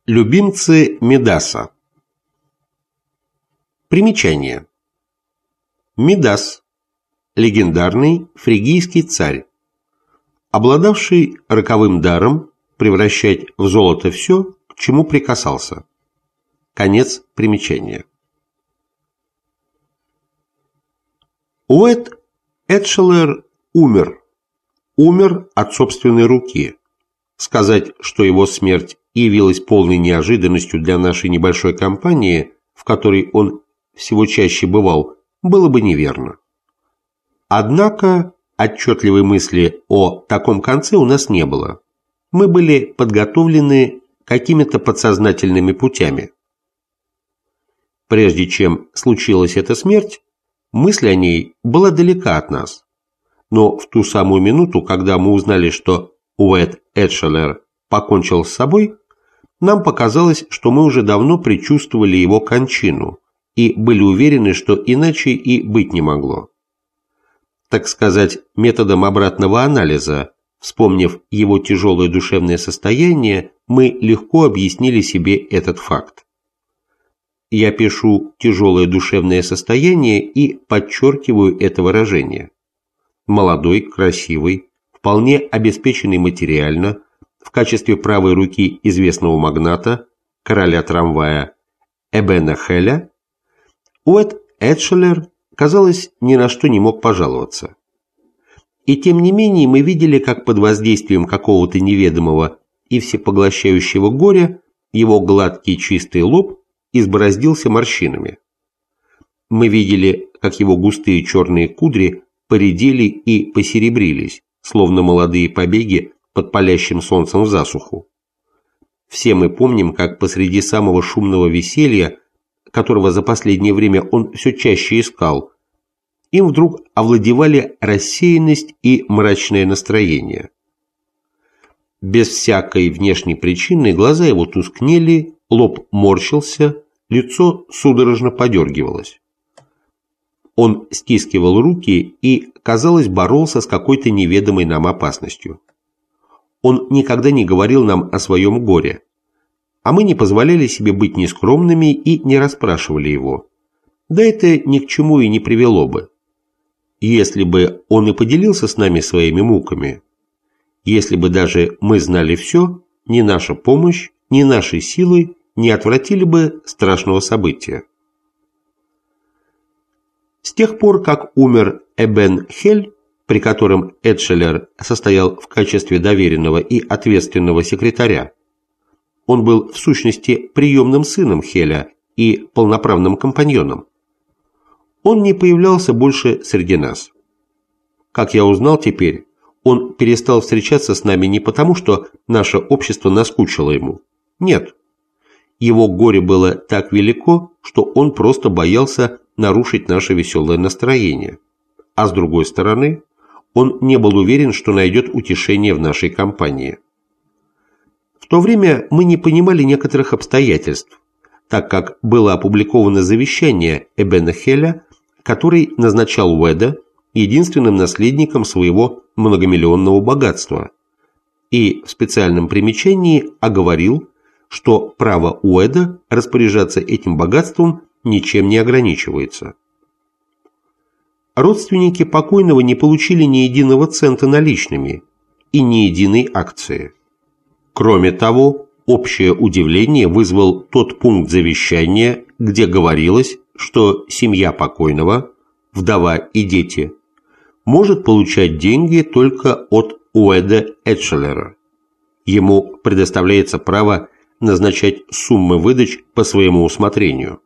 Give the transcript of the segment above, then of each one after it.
Любимцы Мидаса. Примечание. Мидас – легендарный фригийский царь, обладавший роковым даром превращать в золото все, к чему прикасался. Конец примечания. Уэд Эдшелер умер от собственной руки. Сказать, что его смерть явилась полной неожиданностью для нашей небольшой компании, в которой он всего чаще бывал, было бы неверно. Однако отчетливой мысли о таком конце у нас не было. Мы были подготовлены какими-то подсознательными путями. Прежде чем случилась эта смерть, мысль о ней была далека от нас. Но в ту самую минуту, когда мы узнали, что Уэд Эдшелер покончил с собой, нам показалось, что мы уже давно предчувствовали его кончину и были уверены, что иначе и быть не могло. Так сказать, методом обратного анализа, вспомнив его тяжелое душевное состояние, мы легко объяснили себе этот факт. Я пишу «тяжелое душевное состояние» и подчеркиваю это выражение. Молодой, красивый, вполне обеспеченный материально, в качестве правой руки известного магната, короля трамвая Эбена Хеля, Уэд Эдшелер, казалось, ни на что не мог пожаловаться. И тем не менее мы видели, как под воздействием какого-то неведомого и всепоглощающего горя его гладкий чистый лоб избороздился морщинами. Мы видели, как его густые черные кудри поредели и посеребрились, словно молодые побеги под палящим солнцем в засуху. Все мы помним, как посреди самого шумного веселья, которого за последнее время он все чаще искал, им вдруг овладевали рассеянность и мрачное настроение. Без всякой внешней причины глаза его тускнели, лоб морщился, лицо судорожно подергивалось. Он стискивал руки и, казалось, боролся с какой-то неведомой нам опасностью. Он никогда не говорил нам о своем горе, а мы не позволяли себе быть нескромными и не расспрашивали его. Да это ни к чему и не привело бы. Если бы он и поделился с нами своими муками, если бы даже мы знали все, ни наша помощь, ни наши силы не отвратили бы страшного события. С тех пор, как умер Эбен Хель, при котором Эдшелер состоял в качестве доверенного и ответственного секретаря, он был в сущности приемным сыном Хеля и полноправным компаньоном, он не появлялся больше среди нас. Как я узнал теперь, он перестал встречаться с нами не потому, что наше общество наскучило ему. Нет. Его горе было так велико, что он просто боялся нарушить наше веселое настроение. А с другой стороны, он не был уверен, что найдет утешение в нашей компании. В то время мы не понимали некоторых обстоятельств, так как было опубликовано завещание Эбена Хеля, который назначал Уэда единственным наследником своего многомиллионного богатства и в специальном примечании оговорил, что право Уэда распоряжаться этим богатством ничем не ограничивается. Родственники покойного не получили ни единого цента наличными и ни единой акции. Кроме того, общее удивление вызвал тот пункт завещания, где говорилось, что семья покойного, вдова и дети, может получать деньги только от Уэда Эдшелера. Ему предоставляется право назначать суммы выдач по своему усмотрению.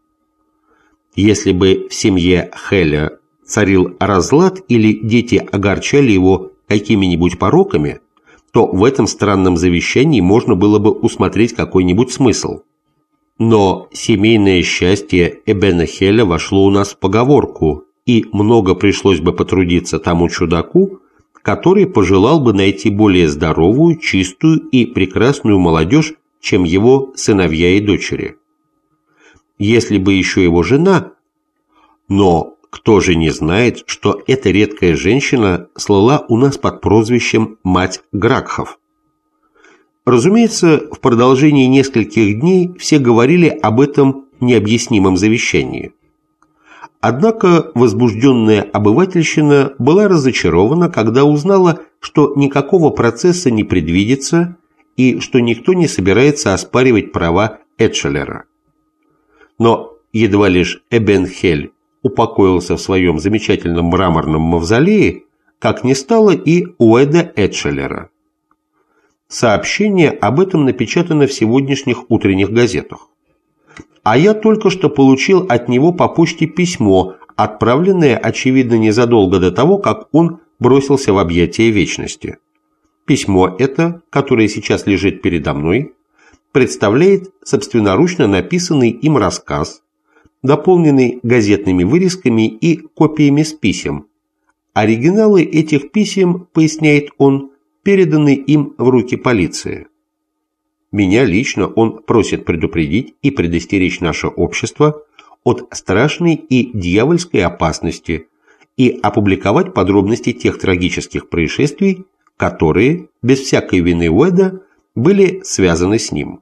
Если бы в семье Хеля царил разлад или дети огорчали его какими-нибудь пороками, то в этом странном завещании можно было бы усмотреть какой-нибудь смысл. Но семейное счастье Эбена Хеля вошло у нас в поговорку, и много пришлось бы потрудиться тому чудаку, который пожелал бы найти более здоровую, чистую и прекрасную молодежь, чем его сыновья и дочери. Если бы еще его жена, но кто же не знает, что эта редкая женщина слыла у нас под прозвищем «Мать Гракхов». Разумеется, в продолжении нескольких дней все говорили об этом необъяснимом завещании. Однако возбужденная обывательщина была разочарована, когда узнала, что никакого процесса не предвидится и что никто не собирается оспаривать права Этшелера. Но едва лишь Эбен-Хель упокоился в своем замечательном мраморном мавзолее, как не стало и Уэда Этшелера. Сообщение об этом напечатано в сегодняшних утренних газетах. А я только что получил от него по почте письмо, отправленное, очевидно, незадолго до того, как он бросился в объятия вечности. Письмо это, которое сейчас лежит передо мной, представляет собственноручно написанный им рассказ, дополненный газетными вырезками и копиями с писем. Оригиналы этих писем, поясняет он, переданы им в руки полиции. Меня лично он просит предупредить и предостеречь наше общество от страшной и дьявольской опасности и опубликовать подробности тех трагических происшествий, которые, без всякой вины Уэда, были связаны с ним.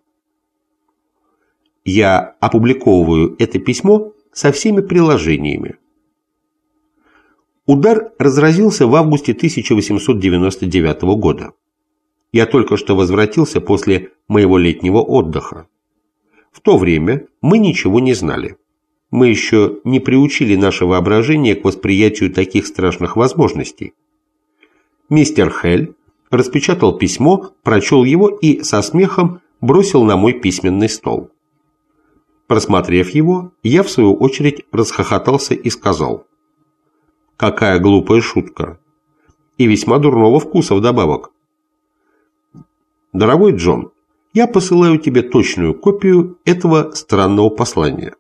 Я опубликовываю это письмо со всеми приложениями. Удар разразился в августе 1899 года. Я только что возвратился после моего летнего отдыха. В то время мы ничего не знали. Мы еще не приучили наше воображение к восприятию таких страшных возможностей. Мистер Хель распечатал письмо, прочел его и со смехом бросил на мой письменный стол. Просмотрев его, я в свою очередь расхохотался и сказал: «Какая глупая шутка! И весьма дурного вкуса вдобавок. Дорогой Джон, я посылаю тебе точную копию этого странного послания».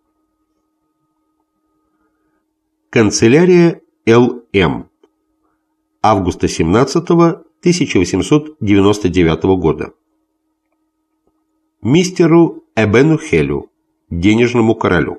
Канцелярия Л.М. Августа 17 1899 года. Мистеру Эбену Хелю, денежному королю.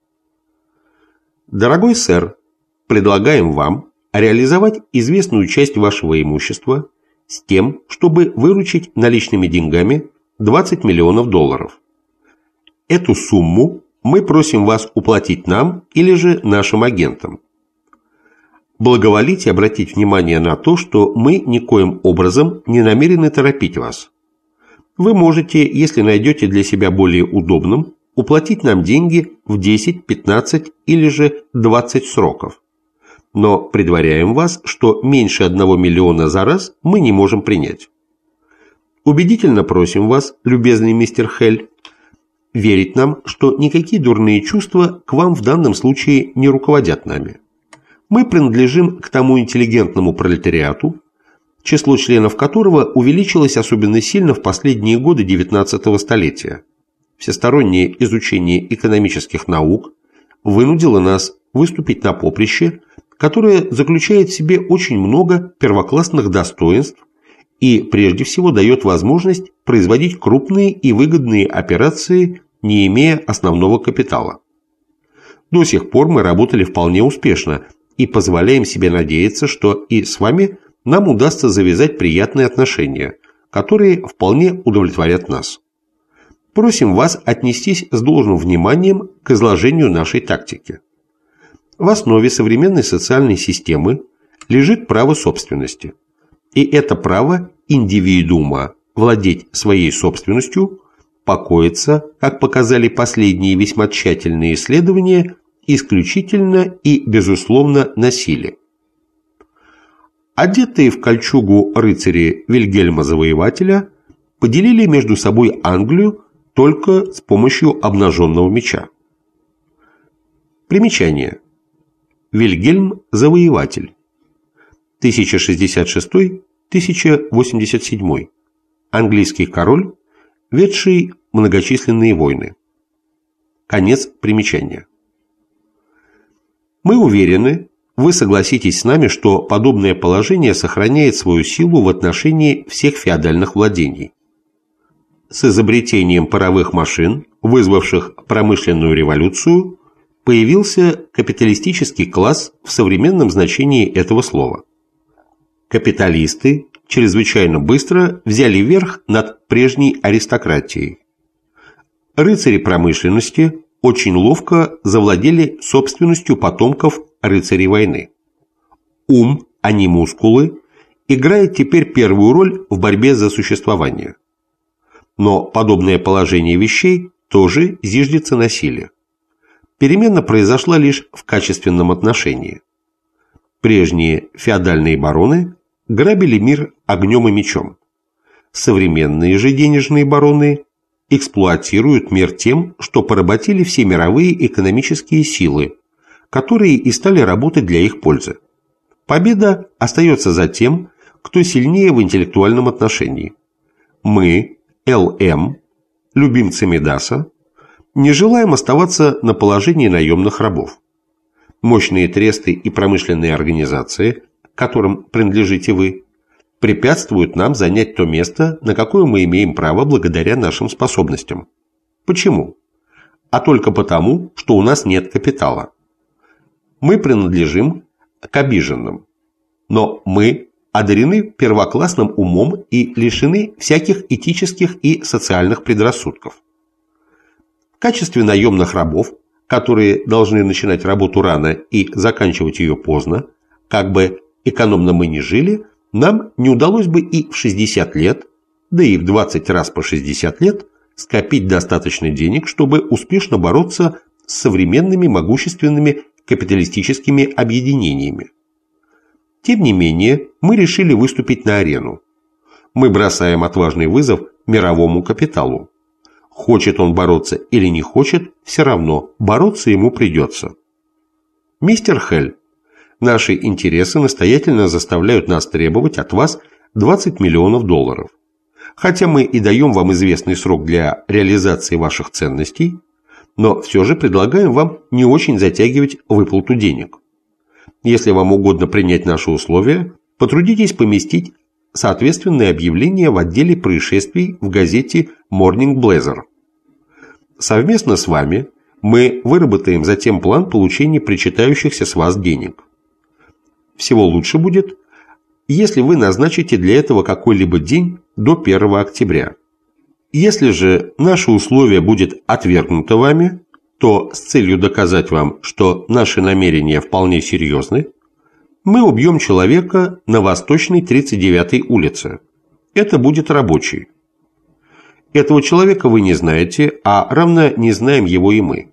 Дорогой сэр, предлагаем вам реализовать известную часть вашего имущества с тем, чтобы выручить наличными деньгами 20 миллионов долларов. Эту сумму мы просим вас уплатить нам или же нашим агентам. Благоволите обратить внимание на то, что мы никоим образом не намерены торопить вас. Вы можете, если найдете для себя более удобным, уплатить нам деньги в 10, 15 или же 20 сроков. Но предваряем вас, что меньше 1 миллиона за раз мы не можем принять. Убедительно просим вас, любезный мистер Хель, верить нам, что никакие дурные чувства к вам в данном случае не руководят нами. Мы принадлежим к тому интеллигентному пролетариату, число членов которого увеличилось особенно сильно в последние годы XIX столетия. Всестороннее изучение экономических наук вынудило нас выступить на поприще, которое заключает в себе очень много первоклассных достоинств и прежде всего дает возможность производить крупные и выгодные операции, не имея основного капитала. До сих пор мы работали вполне успешно и позволяем себе надеяться, что и с вами нам удастся завязать приятные отношения, которые вполне удовлетворят нас. Просим вас отнестись с должным вниманием к изложению нашей тактики. В основе современной социальной системы лежит право собственности. И это право индивидуума владеть своей собственностью покоится, как показали последние весьма тщательные исследования, исключительно и безусловно на силе. Одетые в кольчугу рыцари Вильгельма Завоевателя поделили между собой Англию только с помощью обнаженного меча. Примечание. Вильгельм Завоеватель. 1066-1087. Английский король, ведший многочисленные войны. Конец примечания. Мы уверены, вы согласитесь с нами, что подобное положение сохраняет свою силу в отношении всех феодальных владений. С изобретением паровых машин, вызвавших промышленную революцию, появился капиталистический класс в современном значении этого слова. Капиталисты чрезвычайно быстро взяли верх над прежней аристократией. Рыцари промышленности очень ловко завладели собственностью потомков рыцарей войны. Ум, а не мускулы, играет теперь первую роль в борьбе за существование. Но подобное положение вещей тоже зиждется на силе. Перемена произошла лишь в качественном отношении. Прежние феодальные бароны грабили мир огнем и мечом. Современные же денежные бароны эксплуатируют мир тем, что поработили все мировые экономические силы, которые и стали работать для их пользы. Победа остается за тем, кто сильнее в интеллектуальном отношении. Мы, ЛМ, любимцы Мидаса, не желаем оставаться на положении наемных рабов. Мощные тресты и промышленные организации, которым принадлежите вы, препятствуют нам занять то место, на какое мы имеем право благодаря нашим способностям. Почему? А только потому, что у нас нет капитала. Мы принадлежим к обиженным, но мы одарены первоклассным умом и лишены всяких этических и социальных предрассудков. В качестве наемных рабов, которые должны начинать работу рано и заканчивать ее поздно, как бы экономно мы ни жили, нам не удалось бы и в 60 лет, да и в 20 раз по 60 лет, скопить достаточно денег, чтобы успешно бороться с современными могущественными капиталистическими объединениями. Тем не менее, мы решили выступить на арену. Мы бросаем отважный вызов мировому капиталу. Хочет он бороться или не хочет, все равно бороться ему придется. Мистер Хель, наши интересы настоятельно заставляют нас требовать от вас 20 миллионов долларов. Хотя мы и даем вам известный срок для реализации ваших ценностей, но все же предлагаем вам не очень затягивать выплату денег. Если вам угодно принять наши условия, потрудитесь поместить соответственное объявление в отделе происшествий в газете Morning Blazer. Совместно с вами мы выработаем затем план получения причитающихся с вас денег. Всего лучше будет, если вы назначите для этого какой-либо день до 1 октября. Если же наше условие будет отвергнуто вами, то с целью доказать вам, что наши намерения вполне серьезны, мы убьем человека на Восточной 39-й улице. Это будет рабочий. Этого человека вы не знаете, а равно не знаем его и мы.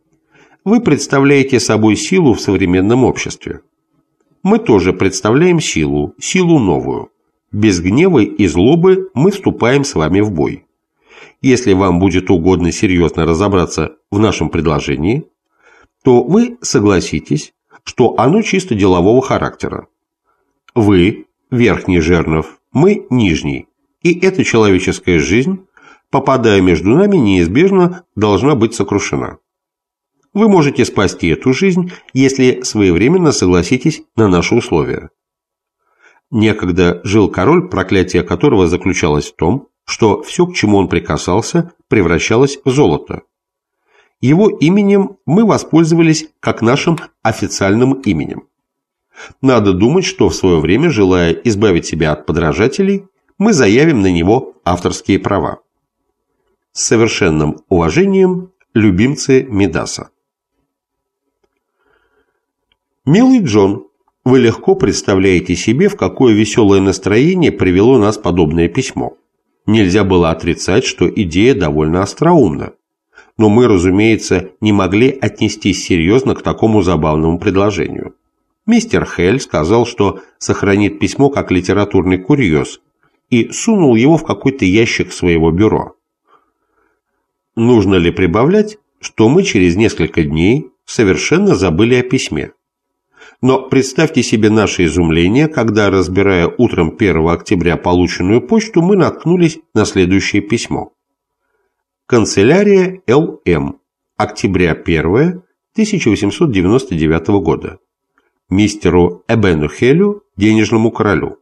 Вы представляете собой силу в современном обществе. Мы тоже представляем силу новую. Без гнева и злобы мы вступаем с вами в бой. Если вам будет угодно серьезно разобраться в нашем предложении, то вы согласитесь, что оно чисто делового характера. Вы – верхний жернов, мы – нижний, и эта человеческая жизнь, попадая между нами, неизбежно должна быть сокрушена. Вы можете спасти эту жизнь, если своевременно согласитесь на наши условия. Некогда жил король, проклятие которого заключалось в том, что все, к чему он прикасался, превращалось в золото. Его именем мы воспользовались как нашим официальным именем. Надо думать, что в свое время, желая избавить себя от подражателей, мы заявим на него авторские права. С совершенным уважением, любимцы Мидаса. Милый Джон, вы легко представляете себе, в какое веселое настроение привело нас подобное письмо. Нельзя было отрицать, что идея довольно остроумна. Но мы, разумеется, не могли отнестись серьезно к такому забавному предложению. Мистер Хель сказал, что сохранит письмо как литературный курьез, и сунул его в какой-то ящик своего бюро. Нужно ли прибавлять, что мы через несколько дней совершенно забыли о письме? Но представьте себе наше изумление, когда, разбирая утром 1 октября полученную почту, мы наткнулись на следующее письмо. Канцелярия Л.М. Октября 1 1899 года. Мистеру Эбену Хелю, денежному королю.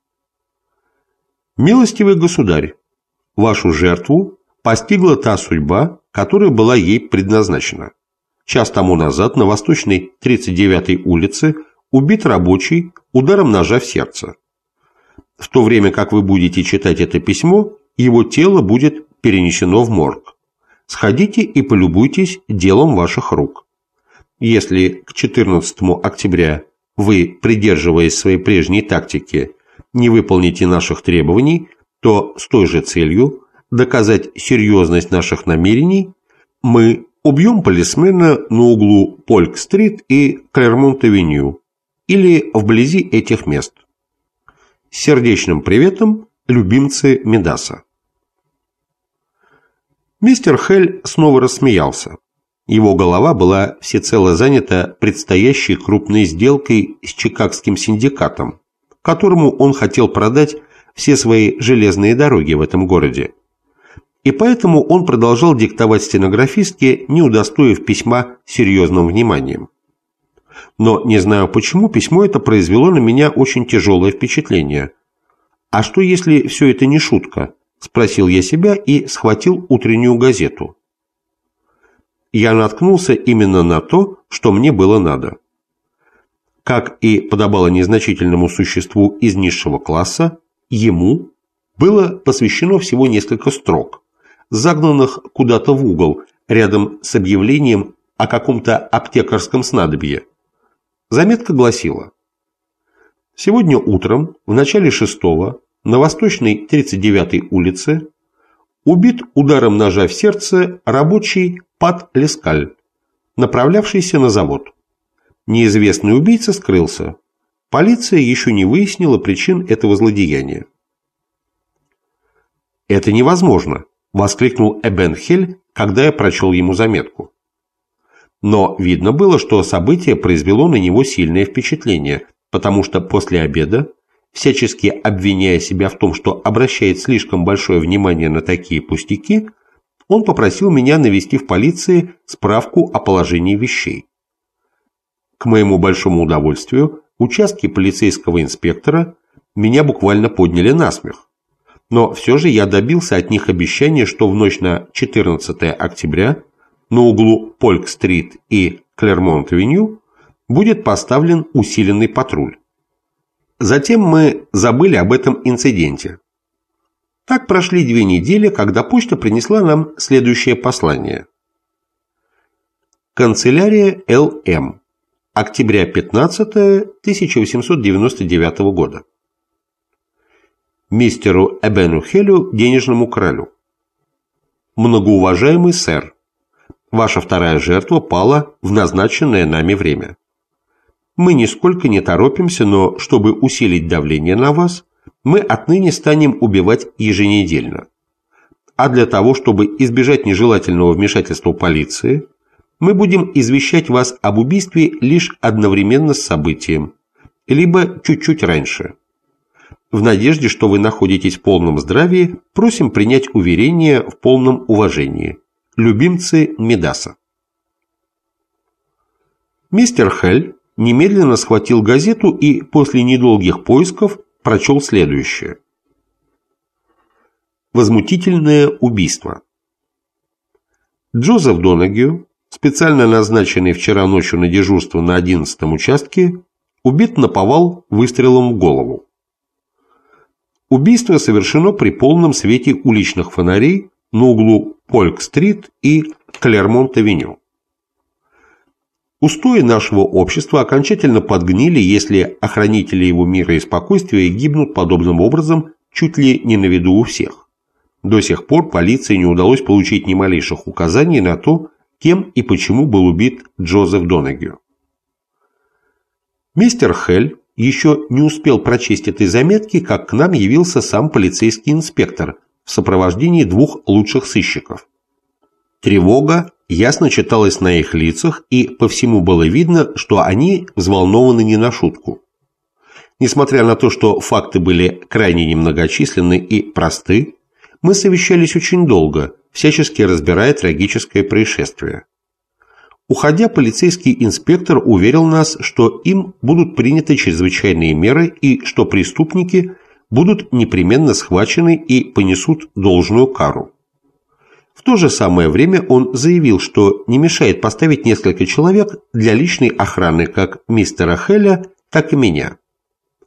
Милостивый государь, вашу жертву постигла та судьба, которая была ей предназначена. Час тому назад на Восточной 39-й улице убит рабочий ударом ножа в сердце. В то время как вы будете читать это письмо, его тело будет перенесено в морг. Сходите и полюбуйтесь делом ваших рук. Если к 14 октября вы, придерживаясь своей прежней тактики, не выполните наших требований, то с той же целью доказать серьезность наших намерений мы убьем полисмена на углу Полк-стрит и Клермонт-авеню или вблизи этих мест. С сердечным приветом, любимцы Мидаса. Мистер Хель снова рассмеялся. Его голова была всецело занята предстоящей крупной сделкой с Чикагским синдикатом, которому он хотел продать все свои железные дороги в этом городе. И поэтому он продолжал диктовать стенографистке, не удостоив письма серьезным вниманием. Но, не знаю почему, письмо это произвело на меня очень тяжелое впечатление. «А что, если все это не шутка?» – спросил я себя и схватил утреннюю газету. Я наткнулся именно на то, что мне было надо. Как и подобало незначительному существу из низшего класса, ему было посвящено всего несколько строк, загнанных куда-то в угол, рядом с объявлением о каком-то аптекарском снадобье. Заметка гласила: «Сегодня утром, в начале 6-го, на Восточной 39-й улице, убит ударом ножа в сердце рабочий Пат Лескаль, направлявшийся на завод. Неизвестный убийца скрылся. Полиция еще не выяснила причин этого злодеяния». «Это невозможно», – воскликнул Эбенхель, когда я прочел ему заметку. Но видно было, что событие произвело на него сильное впечатление, потому что после обеда, всячески обвиняя себя в том, что обращает слишком большое внимание на такие пустяки, он попросил меня навести в полиции справку о положении вещей. К моему большому удовольствию, участки полицейского инспектора меня буквально подняли на смех. Но все же я добился от них обещания, что в ночь на 14 октября на углу Полк-стрит и Клермонт-авеню будет поставлен усиленный патруль. Затем мы забыли об этом инциденте. Так прошли 2 недели, когда почта принесла нам следующее послание. Канцелярия Л.М. Октября 15 1899 года. Мистеру Эбену Хелю, денежному королю. Многоуважаемый сэр, ваша вторая жертва пала в назначенное нами время. Мы нисколько не торопимся, но чтобы усилить давление на вас, мы отныне станем убивать еженедельно. А для того, чтобы избежать нежелательного вмешательства полиции, мы будем извещать вас об убийстве лишь одновременно с событием, либо чуть-чуть раньше. В надежде, что вы находитесь в полном здравии, просим принять уверение в полном уважении. Любимцы Мидаса. Мистер Хель немедленно схватил газету и после недолгих поисков прочел следующее. Возмутительное убийство. Джозеф Донагью, специально назначенный вчера ночью на дежурство на 11-м участке, убит наповал выстрелом в голову. Убийство совершено при полном свете уличных фонарей на углу Полк-стрит и Клермонт-авеню. Устои нашего общества окончательно подгнили, если охранители его мира и спокойствия гибнут подобным образом чуть ли не на виду у всех. До сих пор полиции не удалось получить ни малейших указаний на то, кем и почему был убит Джозеф Донагью. Мистер Хель еще не успел прочесть этой заметки, как к нам явился сам полицейский инспектор в сопровождении 2 лучших сыщиков. Тревога ясно читалась на их лицах, и по всему было видно, что они взволнованы не на шутку. Несмотря на то, что факты были крайне немногочисленны и просты, мы совещались очень долго, всячески разбирая трагическое происшествие. Уходя, полицейский инспектор уверил нас, что им будут приняты чрезвычайные меры и что преступники будут непременно схвачены и понесут должную кару. В то же самое время он заявил, что не мешает поставить несколько человек для личной охраны как мистера Хеля, так и меня.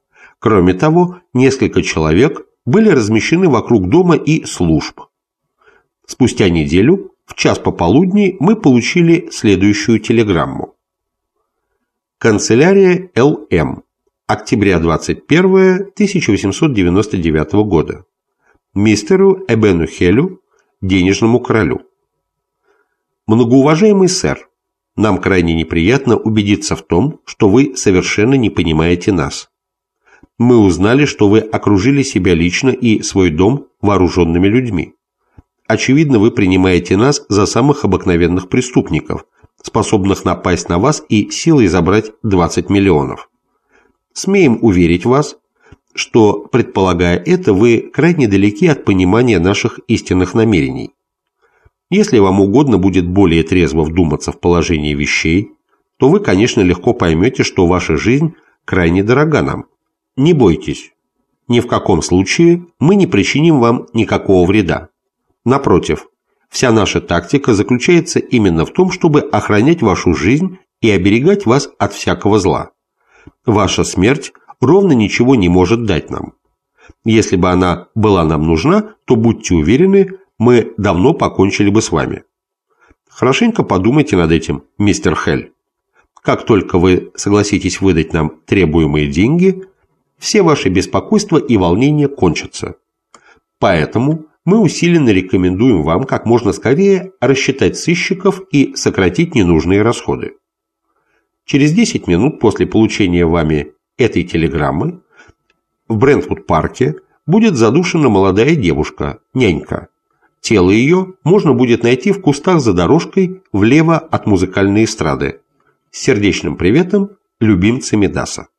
Кроме того, несколько человек были размещены вокруг дома и служб. Спустя неделю, в час пополудни, мы получили следующую телеграмму. Канцелярия Л.М. Октября 21 1899 года. Мистеру Эбену Хелю, денежному королю. Многоуважаемый сэр, нам крайне неприятно убедиться в том, что вы совершенно не понимаете нас. Мы узнали, что вы окружили себя лично и свой дом вооруженными людьми. Очевидно, вы принимаете нас за самых обыкновенных преступников, способных напасть на вас и силой забрать 20 миллионов. Смеем уверить вас, что, предполагая это, вы крайне далеки от понимания наших истинных намерений. Если вам угодно будет более трезво вдуматься в положение вещей, то вы, конечно, легко поймете, что ваша жизнь крайне дорога нам. Не бойтесь, ни в каком случае мы не причиним вам никакого вреда. Напротив, вся наша тактика заключается именно в том, чтобы охранять вашу жизнь и оберегать вас от всякого зла. Ваша смерть ровно ничего не может дать нам. Если бы она была нам нужна, то, будьте уверены, мы давно покончили бы с вами. Хорошенько подумайте над этим, мистер Хель. Как только вы согласитесь выдать нам требуемые деньги, все ваши беспокойства и волнения кончатся. Поэтому мы усиленно рекомендуем вам как можно скорее рассчитать сыщиков и сократить ненужные расходы. Через 10 минут после получения вами этой телеграммы в Брентвуд-парке будет задушена молодая девушка, нянька. Тело ее можно будет найти в кустах за дорожкой влево от музыкальной эстрады. С сердечным приветом, любимцы Мидаса.